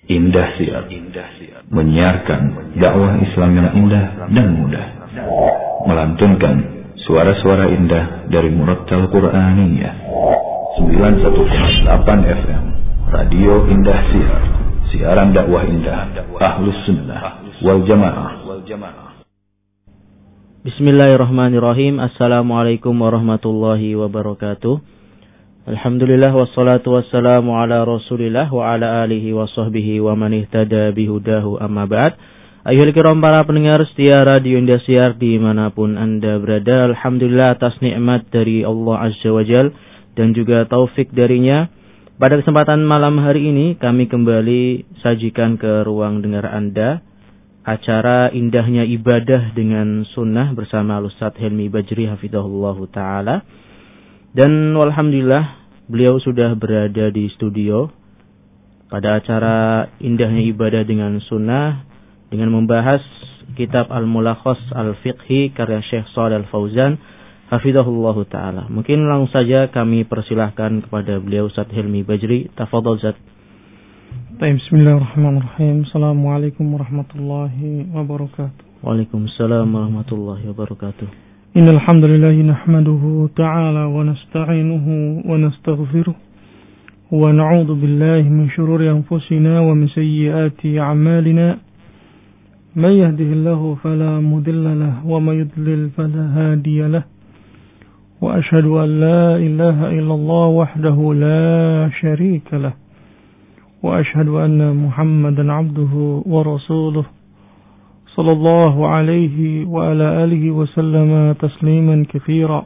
Indah Siar menyiarkan dakwah Islam yang indah dan mudah, melantunkan suara-suara indah dari Murattal Qur'aniyah 91,8 FM Radio Indah Siar, siaran dakwah indah Ahlus Sunnah wal Jamaah. Bismillahirrahmanirrahim. Assalamualaikum warahmatullahi wabarakatuh. Alhamdulillah wassalatu wassalamu ala Rasulillah wa ala alihi wa sahbihi wa man ihtada bihudahu amma ba'd. Ayuhal kiram, para pendengar setia Radio Indah Siar dimanapun Anda berada, alhamdulillah atas nikmat dari Allah Azza wa Jal dan juga taufik darinya. Pada kesempatan malam hari ini kami kembali sajikan ke ruang dengar Anda acara indahnya ibadah dengan sunnah bersama Ustaz Helmi Bajri hafizahullahu ta'ala. Dan alhamdulillah beliau sudah berada di studio pada acara indahnya ibadah dengan sunnah dengan membahas kitab Al-Mulakhas Al-Fiqhi karya Syekh Shalih Al-Fauzan hafizahullahu ta'ala. Mungkin langsung saja kami persilahkan kepada beliau Ustaz Helmi Bajri. Tafadhol Ustaz. Bismillahirrahmanirrahim. Assalamualaikum warahmatullahi wabarakatuh. Waalaikumsalam warahmatullahi wabarakatuh. Innal hamdalillah nahmaduhu ta'ala wa nasta'inuhu wa nastaghfiruh wa na'udzu billahi min shururi anfusina wa min sayyiati a'malina. May yahdihillahu fala mudilla lahu wa may yudlil fala hadiya lahu. Wa ashhadu an la ilaha illallah wahdahu la sharika lahu. Wa ashhadu anna Muhammadan 'abduhu wa rasuluh. Sallallahu alaihi wa ala alihi wa sallama tasliman katsira.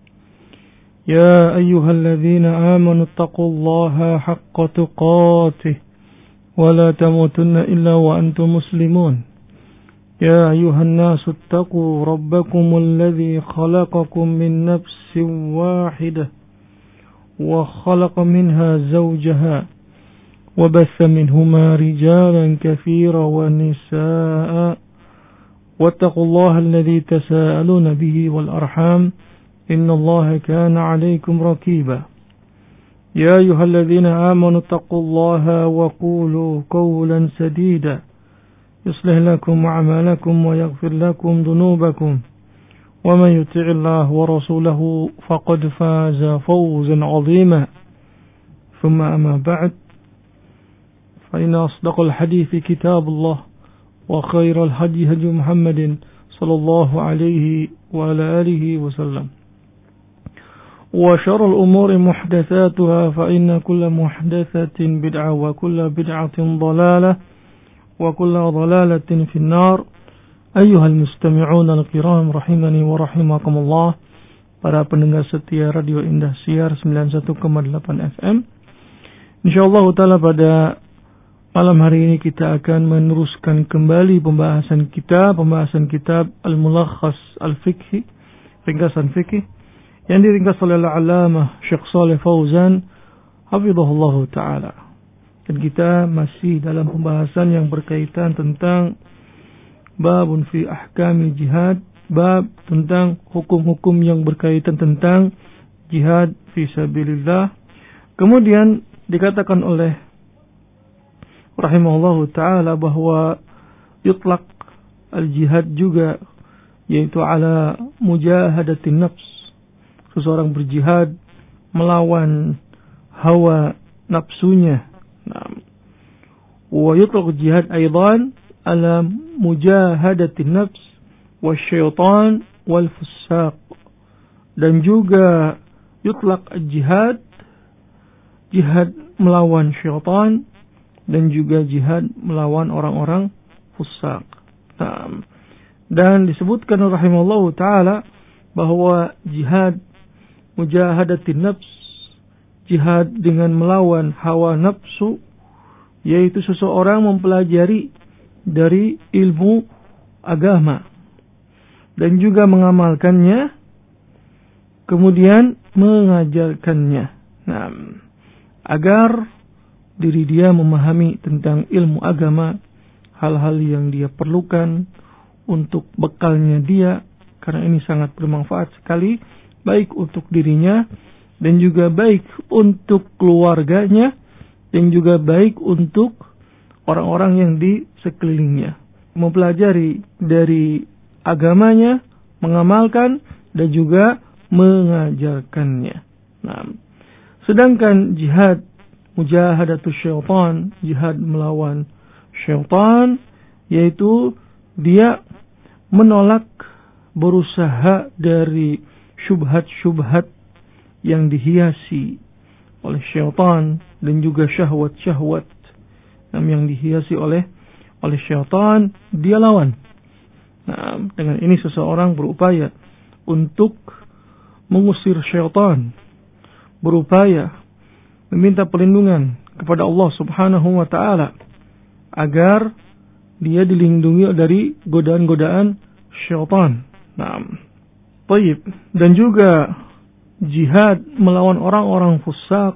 Ya ayyuhalladzina amanu taqullaha haqqa tuqatih wa la tamutunna illa wa antum muslimun. Ya ayyuhan nasu ittaqu rabbakumul ladzi khalaqakum min nafsin wahidah wa khalaqa minha zawjaha wa batha minhuma rijalan katsiran wa nisaa'a. واتقوا الله الذي تساءلون به والأرحام إن الله كان عليكم رقيبا. يا أيها الذين آمنوا اتقوا الله وقولوا قولا سديدا يصلح لكم أعمالكم ويغفر لكم ذنوبكم ومن يطع الله ورسوله فقد فاز فوزا عظيما. ثم أما بعد، فإن أصدق الحديث كتاب الله وخير الهدي هدي محمد صلى الله عليه وعلى آله وسلم وشر الأمور محدثاتها فإن كل محدثة بدعة وكل بدعة ضلالة وكل ضلالة في النار. أيها المستمعون الكرام رحمني ورحمكم الله. Para pendengar setia Radio Indah Siar 91,8 FM. Insyaallah taala pada malam hari ini kita akan meneruskan kembali pembahasan kitab Al-Mulakhas Al-Fiqhi, ringkasan fikih yang diringkas oleh Al-Allamah Syekh Shalih Fauzan hafizahullahu ta'ala. Dan kita masih dalam pembahasan yang berkaitan tentang babun fi ahkami jihad, bab tentang hukum-hukum yang berkaitan tentang jihad fi sabilillah. Kemudian dikatakan oleh rahimahullahu ta'ala bahwa yutlaq al-jihad juga, yaitu ala mujahadatin nafs, seseorang berjihad melawan hawa nafsunya. Wa yutlaq jihad aidan ala mujahadatin nafs wasyaitan wal fusaq. Dan juga yutlaq al-jihad, jihad melawan syaitan dan juga jihad melawan orang-orang fusaq. Dan disebutkan rahimahullahu ta'ala bahwa jihad mujahadatin nafs, jihad dengan melawan hawa nafsu, yaitu seseorang mempelajari dari ilmu agama dan juga mengamalkannya, kemudian mengajarkannya, agar diri dia memahami tentang ilmu agama, hal-hal yang dia perlukan untuk bekalnya dia, karena ini sangat bermanfaat sekali, baik untuk dirinya dan juga baik untuk keluarganya dan juga baik untuk orang-orang yang di sekelilingnya, mempelajari dari agamanya, mengamalkan dan juga mengajarkannya. Nah, sedangkan jihad mujahadatus syaitan, jihad melawan syaitan, yaitu dia menolak, berusaha dari syubhat-syubhat yang dihiasi oleh syaitan dan juga syahwat-syahwat yang dihiasi oleh syaitan, dia lawan. Nah, dengan ini seseorang berupaya untuk mengusir syaitan, berupaya meminta perlindungan kepada Allah Subhanahu wa taala agar dia dilindungi dari godaan-godaan syaitan. Nah, baik. Dan juga jihad melawan orang-orang fusaq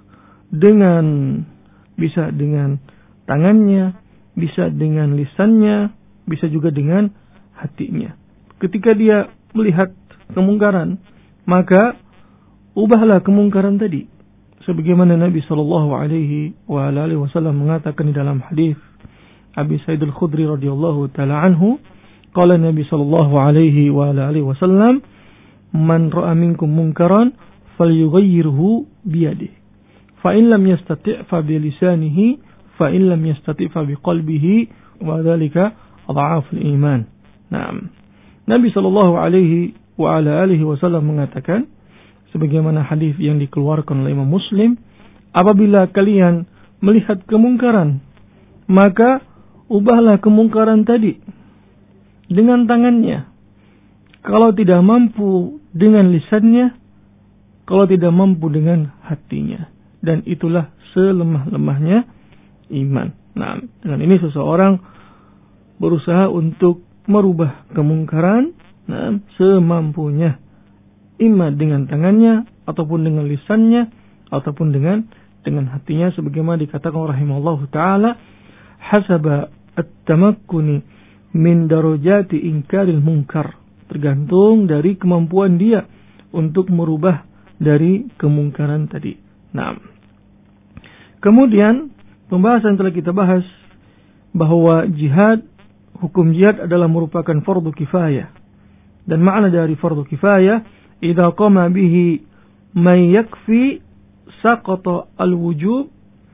bisa dengan tangannya, bisa dengan lisannya, bisa juga dengan hatinya. Ketika dia melihat kemungkaran, maka ubahlah kemungkaran tadi. Sebagaimana Nabi sallallahu alaihi wasallam mengatakan di dalam hadis Abi Sa'id Al-Khudri radhiyallahu taala anhu, qala Nabi sallallahu alaihi wasallam, man ra'a minkum munkaran falyughayyirhu bi yadihi, fa in lam yastati' fa bi lisanihi, fa in lam yastati' fa bi qalbihi, wa dzalika adhaful iman. Naam. Nabi sallallahu alaihi wasallam mengatakan sebagaimana hadis yang dikeluarkan oleh Imam Muslim, apabila kalian melihat kemungkaran, maka ubahlah kemungkaran tadi dengan tangannya. Kalau tidak mampu dengan lisannya, kalau tidak mampu dengan hatinya. Dan itulah selemah-lemahnya iman. Nah, dengan ini seseorang berusaha untuk merubah kemungkaran semampunya. Ima dengan tangannya, ataupun dengan lisannya, ataupun dengan hatinya, sebagaimana dikatakan rahimahullahu ta'ala, hasaba at-tamakkuni min darajati inkaril munkar, tergantung dari kemampuan dia untuk merubah dari kemungkaran tadi. Nah, kemudian pembahasan telah kita bahas bahwa hukum jihad adalah merupakan fardu kifayah, dan makna dari fardu kifayah, idza qama bihi man yakfi saqata al-wujub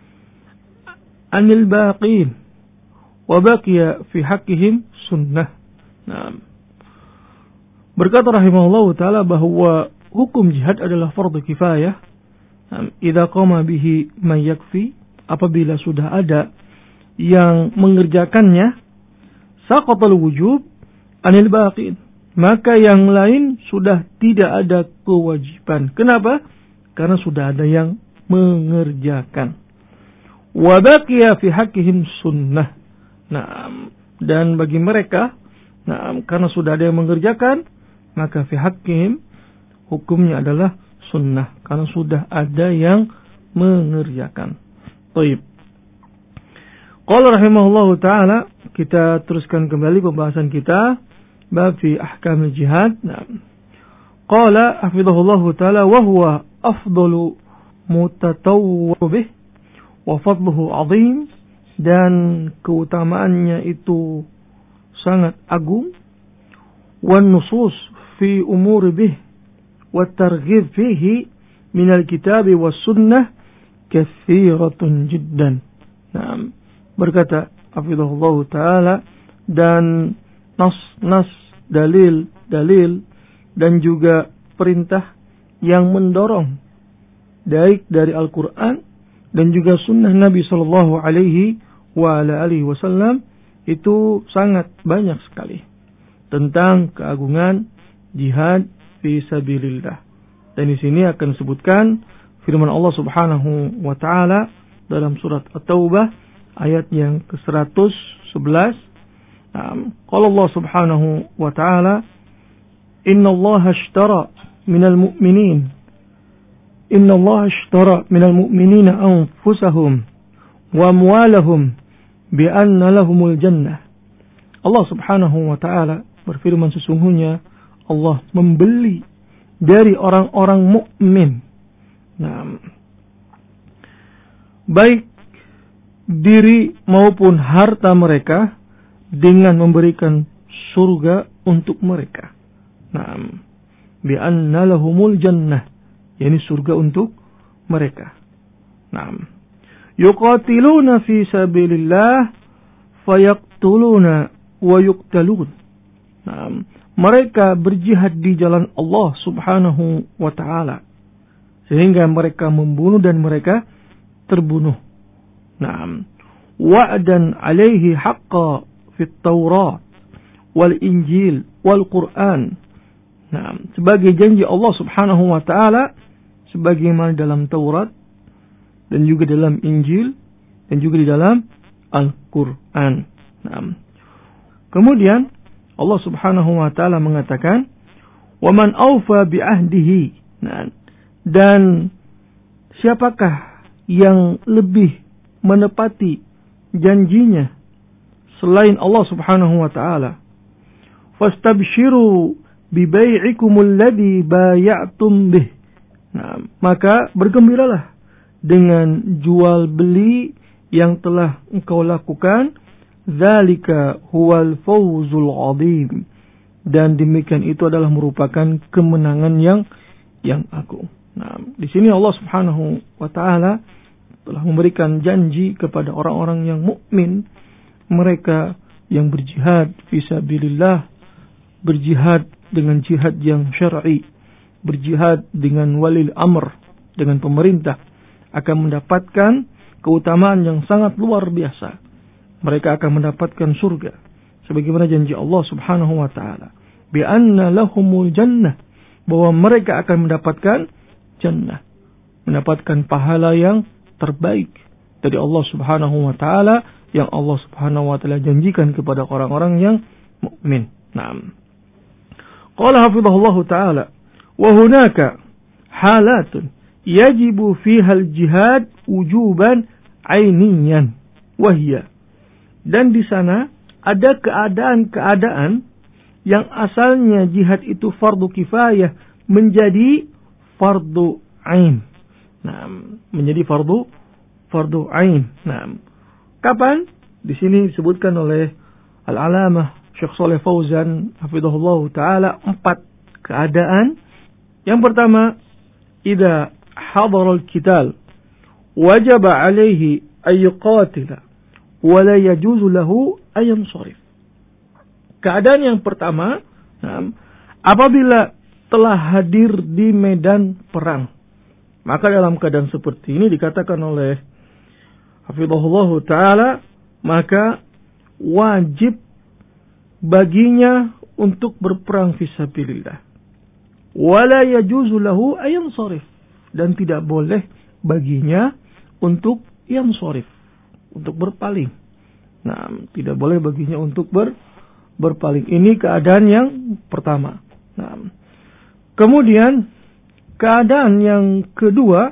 anil baqin wa baqiya fi haqqihim sunnah. Nah, berkata rahimahullahu taala bahwa hukum jihad adalah fardu kifayah. Idza qama bihi man yakfi, apabila sudah ada yang mengerjakannya, saqata al-wujub anil baqin, maka yang lain sudah tidak ada kewajiban. Kenapa? Karena sudah ada yang mengerjakan. Wa baqiya fi haqqihim sunnah. Nah, dan bagi mereka, karena sudah ada yang mengerjakan, maka fi haqqihim, hukumnya adalah sunnah, karena sudah ada yang mengerjakan. Baik. Qala rahimahullahu taala, kita teruskan kembali pembahasan kita. Bab fi ahkam jihad. Qala hafizahullahu taala, wa huwa afdalu mutatawwibih wa fadluhu azim, dan keutamaannya itu sangat agung. Wan nusus fi umuri bih wa targhib fihi min al-kitab was sunnah katsiratun jiddan. Nah, berkata hafizahullahu taala, dan nas dalil dan juga perintah yang mendorong baik dari Al-Quran dan juga sunnah Nabi sallallahu alaihi wasallam itu sangat banyak sekali tentang keagungan jihad fi sabilillah. Dan di sini akan disebutkan firman Allah Subhanahu wa taala dalam surat At-Taubah ayat yang ke-111. Qala Allah Subhanahu wa ta'ala, Inna Allah ashtara minal mu'minina anfusahum wa amwalahum bi'anna lahumul jannah. Allah Subhanahu wa ta'ala berfirman, sesungguhnya Allah membeli dari orang-orang mukmin, baik diri maupun harta mereka dengan memberikan surga untuk mereka. Naam. Bi anna lahumul jannah, yakni surga untuk mereka. Naam. Yuqatiluna fi sabilillah fayaqtuluna wa yuqtalun. Naam. Mereka berjihad di jalan Allah Subhanahu wa taala sehingga mereka membunuh dan mereka terbunuh. Naam. Wa'dan 'alaihi haqqan fit Taurat wal Injil wal Quran. Naam, sebagai janji Allah Subhanahu wa taala sebagaimana dalam Taurat dan juga dalam Injil dan juga di dalam Al-Quran. Naam. Kemudian Allah Subhanahu wa taala mengatakan, "Wa man awfa bi ahdihi." Nah, dan siapakah yang lebih menepati janjinya selain Allah Subhanahu wa taala? Fastabshiru bi bai'ikumul ladzi bay'atum bih. Nah, maka bergembiralah dengan jual beli yang telah engkau lakukan. Dzalika huwal fawzul 'adzim. Dan demikian itu adalah merupakan kemenangan yang agung. Nah, di sini Allah Subhanahu wa taala telah memberikan janji kepada orang-orang yang mukmin, mereka yang berjihad fisabilillah, berjihad dengan jihad yang syar'i, berjihad dengan walil amr, dengan pemerintah, akan mendapatkan keutamaan yang sangat luar biasa. Mereka akan mendapatkan surga sebagaimana janji Allah Subhanahu wa taala, bi anna lahumul jannah, bahwa mereka akan mendapatkan jannah, mendapatkan pahala yang terbaik dari Allah Subhanahu wa taala yang Allah Subhanahu wa taala janjikan kepada orang-orang yang mukmin. Naam. Qala hafizahullah taala, wa hunaka halatun yajibu fiha al-jihad wujuban ainiyan wa hiya. Dan di sana ada keadaan-keadaan yang asalnya jihad itu fardu kifayah menjadi fardu ain. Nah, menjadi fardu ain. Nah, kapan? Di sini disebutkan oleh Al-Alamah Syekh Shalih Fauzan hafizahullah taala 4 keadaan. Yang pertama, idza hadara al-qital wajaba alaihi ay yuqatila wa la yajuzu lahu ay yansharif. Keadaan yang pertama, apabila telah hadir di medan perang, maka dalam keadaan seperti ini dikatakan oleh hafizahullah taala, maka wajib baginya untuk berperang fisabilillah. Wala yajuzu lahu ay yansharif, dan tidak boleh baginya untuk yansharif, untuk berpaling. Nah, tidak boleh baginya untuk berpaling. Ini keadaan yang pertama. Nah, kemudian keadaan yang kedua,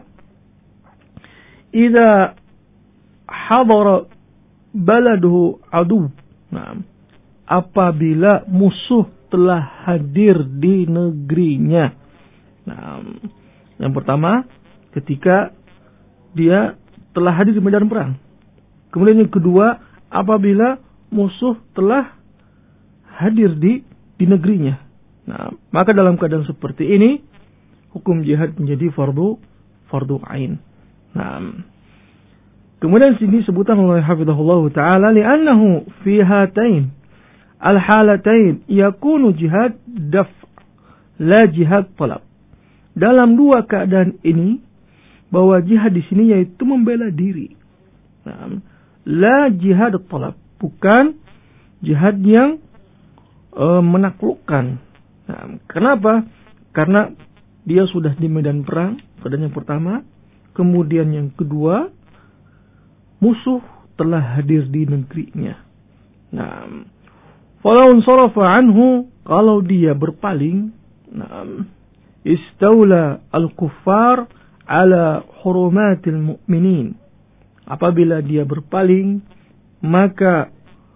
idza hadara baladuhu adu. Nah, apabila musuh telah hadir di negerinya. Nah, yang pertama ketika dia telah hadir di medan perang. Kemudian yang kedua, apabila musuh telah hadir di negerinya. Nah, maka dalam keadaan seperti ini hukum jihad menjadi fardu ain. Nah, kemudian sini sebutan oleh hafizahullah taala, li'annahu fi hatain al-halatain yakunu jihad daf' la jihad talab. Dalam dua keadaan ini, bahwa jihad di sini yaitu membela diri. Nah, la jihad talab, bukan jihad yang menaklukkan. Nah, kenapa? Karena dia sudah di medan perang, keadaan yang pertama. Kemudian yang kedua, musuh telah hadir di negerinya. Nah, falau sarafa anhu, kalau dia berpaling, nah, istaula al-kuffar ala hurumatil mu'minin. Apabila dia berpaling, maka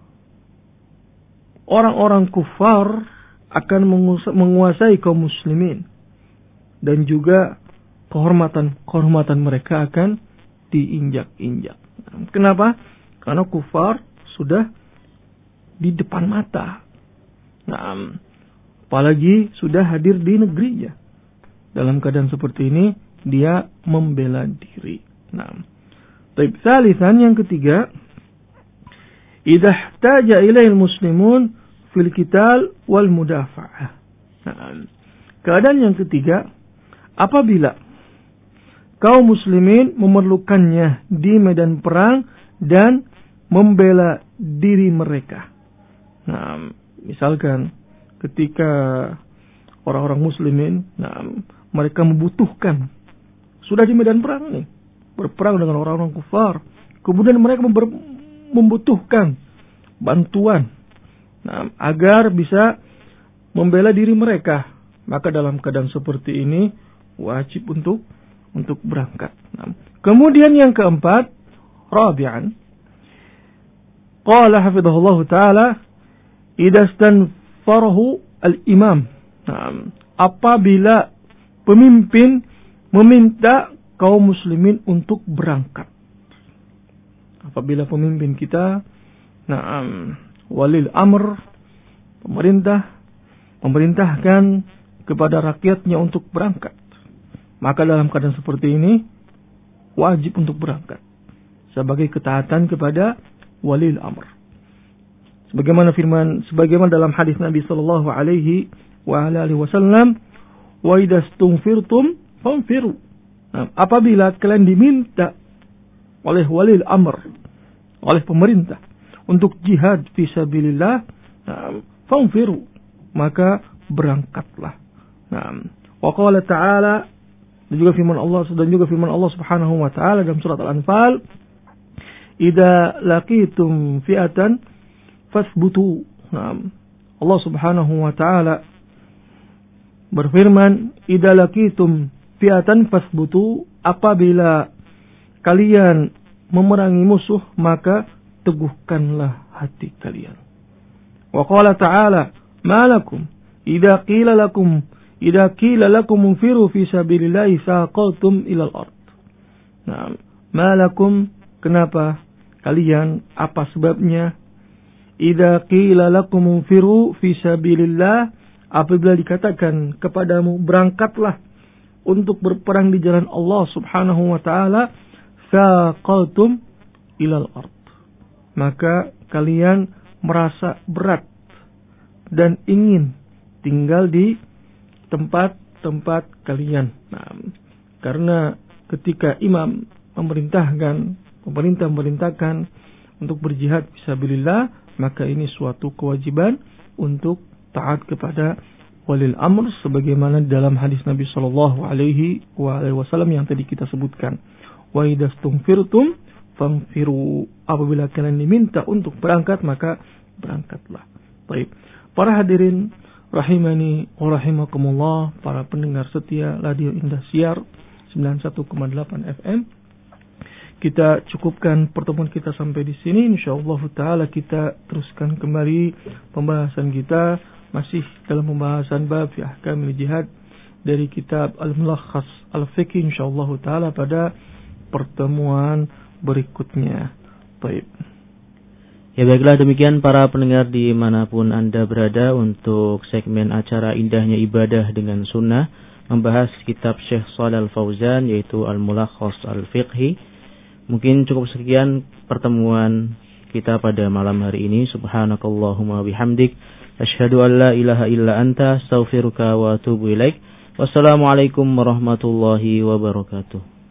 orang-orang kufar akan menguasai kaum muslimin, dan juga kehormatan mereka akan diinjak-injak. Kenapa? Karena kufar sudah di depan mata. Nah, apalagi sudah hadir di negerinya. Dalam keadaan seperti ini, dia membela diri. Nah, taib salisan yang ketiga, idza ihtaja ilaihil muslimun fil qital wal mudafa'ah. Nah, keadaan yang ketiga, apabila kaum muslimin memerlukannya di medan perang dan membela diri mereka. Nah, misalkan ketika orang-orang muslimin, mereka membutuhkan, sudah di medan perang nih, berperang dengan orang-orang kufar, kemudian mereka membutuhkan bantuan, agar bisa membela diri mereka, maka dalam keadaan seperti ini wajib untuk berangkat. Kemudian yang keempat, rabi'an, qala hafidhahullah ta'ala, idastanfarahu al-imam. Apabila pemimpin meminta kaum muslimin untuk berangkat. Apabila pemimpin kita, walil amr, pemerintah, memerintahkan kepada rakyatnya untuk berangkat, maka dalam keadaan seperti ini wajib untuk berangkat sebagai ketaatan kepada walil amr. Sebagaimana dalam hadis Nabi sallallahu alaihi wasallam, wa idastunfirtum fanfiru. Apabila kalian diminta oleh walil amr, oleh pemerintah, untuk jihad fisabilillah, fanfiru, maka berangkatlah. Wa qala ta'ala, dan juga firman Allah Subhanahu wa taala dalam surat Al-Anfal, idza laqitum fi'atan fasbutu. Allah Subhanahu wa taala berfirman, idza laqitum fi'atan fasbutu, apabila kalian memerangi musuh maka teguhkanlah hati kalian. Wa qala ta'ala, ma lakum idza qila lakum munfiru fi sabilillahi saqaltum ilal ard. Ma lakum, kenapa kalian, apa sebabnya, idza qila lakum munfiru fi sabilillah, apabila dikatakan kepadamu berangkatlah untuk berperang di jalan Allah Subhanahu wa taala, saqaltum ilal ard, maka kalian merasa berat dan ingin tinggal di tempat-tempat kalian. Karena ketika imam pemerintah memerintahkan untuk berjihad fisabilillah, maka ini suatu kewajiban untuk taat kepada walil amr, sebagaimana dalam hadis Nabi sallallahu alaihi wasallam yang tadi kita sebutkan. Wa idastunfirtum fanfiru, apabila kalian diminta untuk berangkat maka berangkatlah. Baik. Para hadirin rahimani wa rahimakumullah, para pendengar setia Radio Indah Siar 91,8 FM. Kita cukupkan pertemuan kita sampai di sini. Insyaallah taala kita teruskan kembali pembahasan kita, masih dalam pembahasan bab fi ahkamil jihad dari kitab Al-Mulakhas Al-Fiqh, insyaallah taala pada pertemuan berikutnya. Baik. Ya baiklah, demikian para pendengar dimanapun Anda berada, untuk segmen acara Indahnya Ibadah dengan Sunnah, membahas kitab Syekh Shalal Fauzan, yaitu Al-Mulakhas Al-Fiqhi. Mungkin cukup sekian pertemuan kita pada malam hari ini. Subhanakallahumma bihamdik, asyhadu an la ilaha illa anta, astaghfiruka wa atubu ilaik. Wassalamualaikum warahmatullahi wabarakatuh.